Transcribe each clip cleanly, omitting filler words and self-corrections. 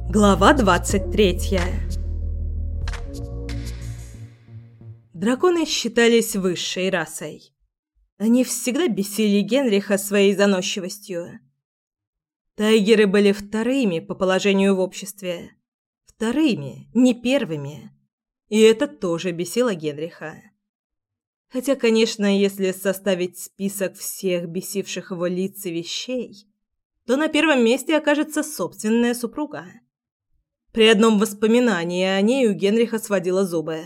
Глава 23. Драконы считались высшей расой. Они всегда бесили Генриха своей заносчивостью. Тайгеры были вторыми по положению в обществе. Вторыми, не первыми. И это тоже бесило Генриха. Хотя, конечно, если составить список всех бесивших его лиц и вещей, то на первом месте окажется собственная супруга. При одном воспоминании о ней у Генриха сводило зубы.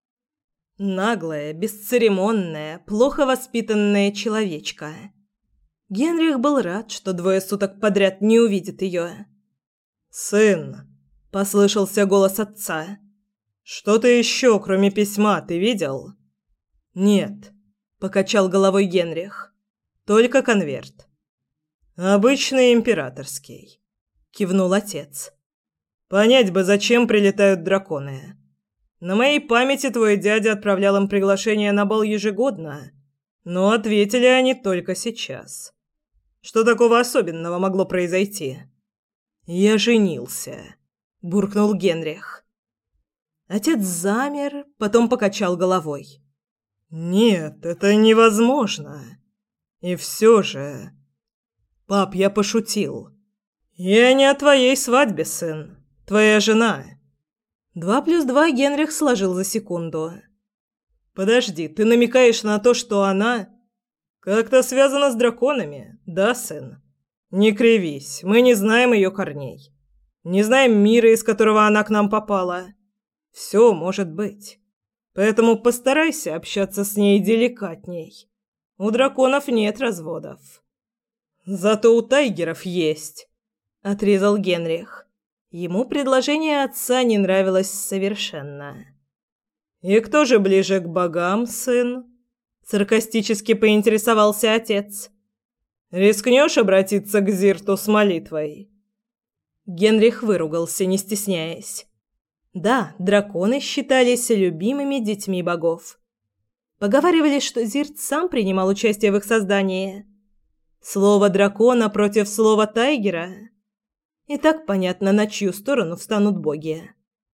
Наглая, бесцеремонная, плохо воспитанная человечка. Генрих был рад, что 2 суток подряд не увидит ее. «Сын!» – послышался голос отца. «Что-то еще, кроме письма, ты видел?» «Нет», – покачал головой Генрих. «Только конверт». «Обычный императорский», – кивнул отец. «Понять бы, зачем прилетают драконы. На моей памяти твой дядя отправлял им приглашение на бал ежегодно, но ответили они только сейчас. Что такого особенного могло произойти?» «Я женился», – буркнул Генрих. Отец замер, потом покачал головой. «Нет, это невозможно. И все же...» «Пап, я пошутил. Я не о твоей свадьбе, сын. Твоя жена». 2 + 2 Генрих сложил за секунду. «Подожди, ты намекаешь на то, что она как-то связана с драконами, да, сын? Не кривись, мы не знаем ее корней. Не знаем мира, из которого она к нам попала. Все может быть. Поэтому постарайся общаться с ней деликатней. У драконов нет разводов». «Зато у тайгеров есть», — отрезал Генрих. Ему предложение отца не нравилось совершенно. «И кто же ближе к богам, сын?» – саркастически поинтересовался отец. «Рискнешь обратиться к Зирту с молитвой?» Генрих выругался, не стесняясь. Да, драконы считались любимыми детьми богов. Поговаривали, что Зирт сам принимал участие в их создании. Слово дракона против слова тайгера. И так понятно, на чью сторону встанут боги.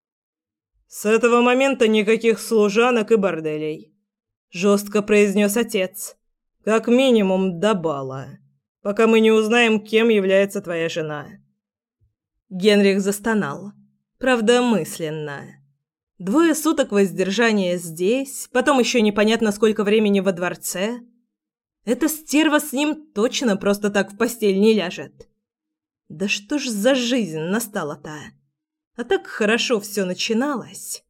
«С этого момента никаких служанок и борделей», – жестко произнес отец. «Как минимум до бала, пока мы не узнаем, кем является твоя жена». Генрих застонал. Правда, мысленно. 2 суток воздержания здесь, потом еще непонятно сколько времени во дворце. Эта стерва с ним точно просто так в постель не ляжет. Да что ж за жизнь настала-то? А так хорошо все начиналось.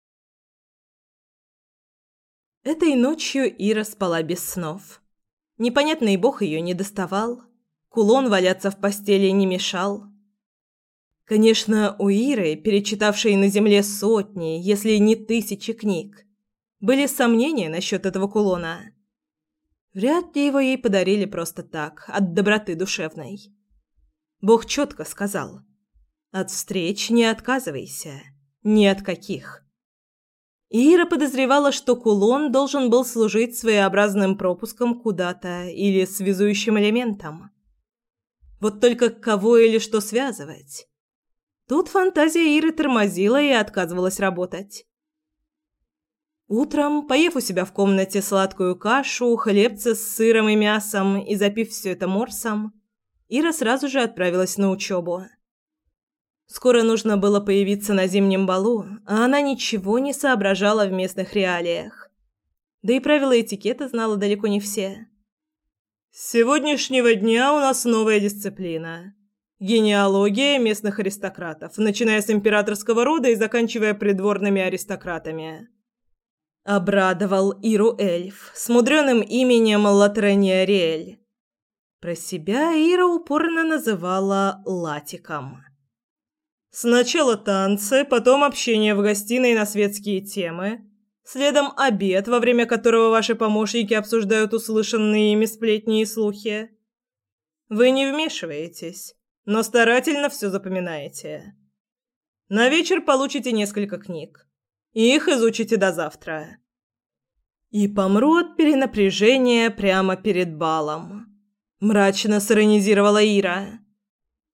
Этой ночью Ира спала без снов. Непонятный бог ее не доставал. Кулон валяться в постели не мешал. Конечно, у Иры, перечитавшей на земле сотни, если не тысячи книг, были сомнения насчет этого кулона. Вряд ли его ей подарили просто так, от доброты душевной. Бог четко сказал: «От встреч не отказывайся, ни от каких». Ира подозревала, что кулон должен был служить своеобразным пропуском куда-то или связующим элементом. Вот только кого или что связывать? Тут фантазия Иры тормозила и отказывалась работать. Утром, поев у себя в комнате сладкую кашу, хлебцы с сыром и мясом и запив все это морсом, Ира сразу же отправилась на учебу. Скоро нужно было появиться на зимнем балу, а она ничего не соображала в местных реалиях. Да и правила этикета знала далеко не все. «С сегодняшнего дня у нас новая дисциплина. Генеалогия местных аристократов, начиная с императорского рода и заканчивая придворными аристократами». Обрадовал Иру эльф с мудреным именем Латрения Риэль. Про себя Ира упорно называла Латиком. «Сначала танцы, потом общение в гостиной на светские темы, следом обед, во время которого ваши помощники обсуждают услышанные ими сплетни и слухи. Вы не вмешиваетесь, но старательно все запоминаете. На вечер получите несколько книг, и их изучите до завтра. И помру от перенапряжения прямо перед балом», – мрачно сиронизировала Ира.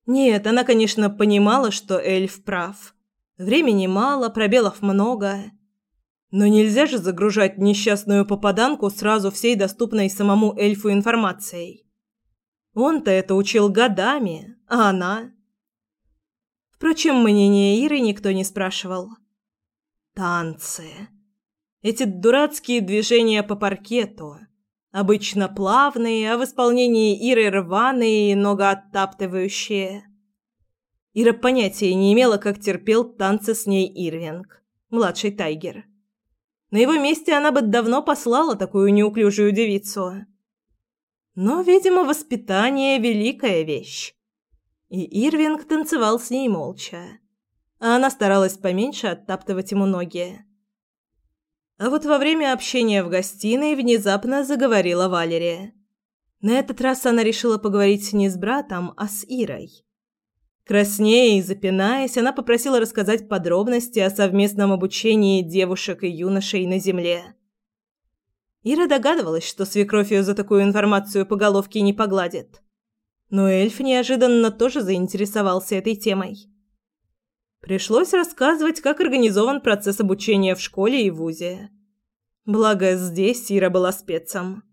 Нет, она, конечно, понимала, что эльф прав. Времени мало, пробелов много. Но нельзя же загружать несчастную попаданку сразу всей доступной самому эльфу информацией. Он-то это учил годами, а она... Впрочем, мнение Иры никто не спрашивал. Танцы. Эти дурацкие движения по паркету. Обычно плавные, а в исполнении Иры рваные и многооттаптывающие. Ира понятия не имела, как терпел танцы с ней Ирвинг, младший Тайгер. На его месте она бы давно послала такую неуклюжую девицу. Но, видимо, воспитание – великая вещь. И Ирвинг танцевал с ней молча, а она старалась поменьше оттаптывать ему ноги. А вот во время общения в гостиной внезапно заговорила Валерия. На этот раз она решила поговорить не с братом, а с Ирой. Краснея и запинаясь, она попросила рассказать подробности о совместном обучении девушек и юношей на земле. Ира догадывалась, что свекровь ее за такую информацию по головке не погладит. Но эльф неожиданно тоже заинтересовался этой темой. Пришлось рассказывать, как организован процесс обучения в школе и вузе. Благо, здесь Ира была спецом.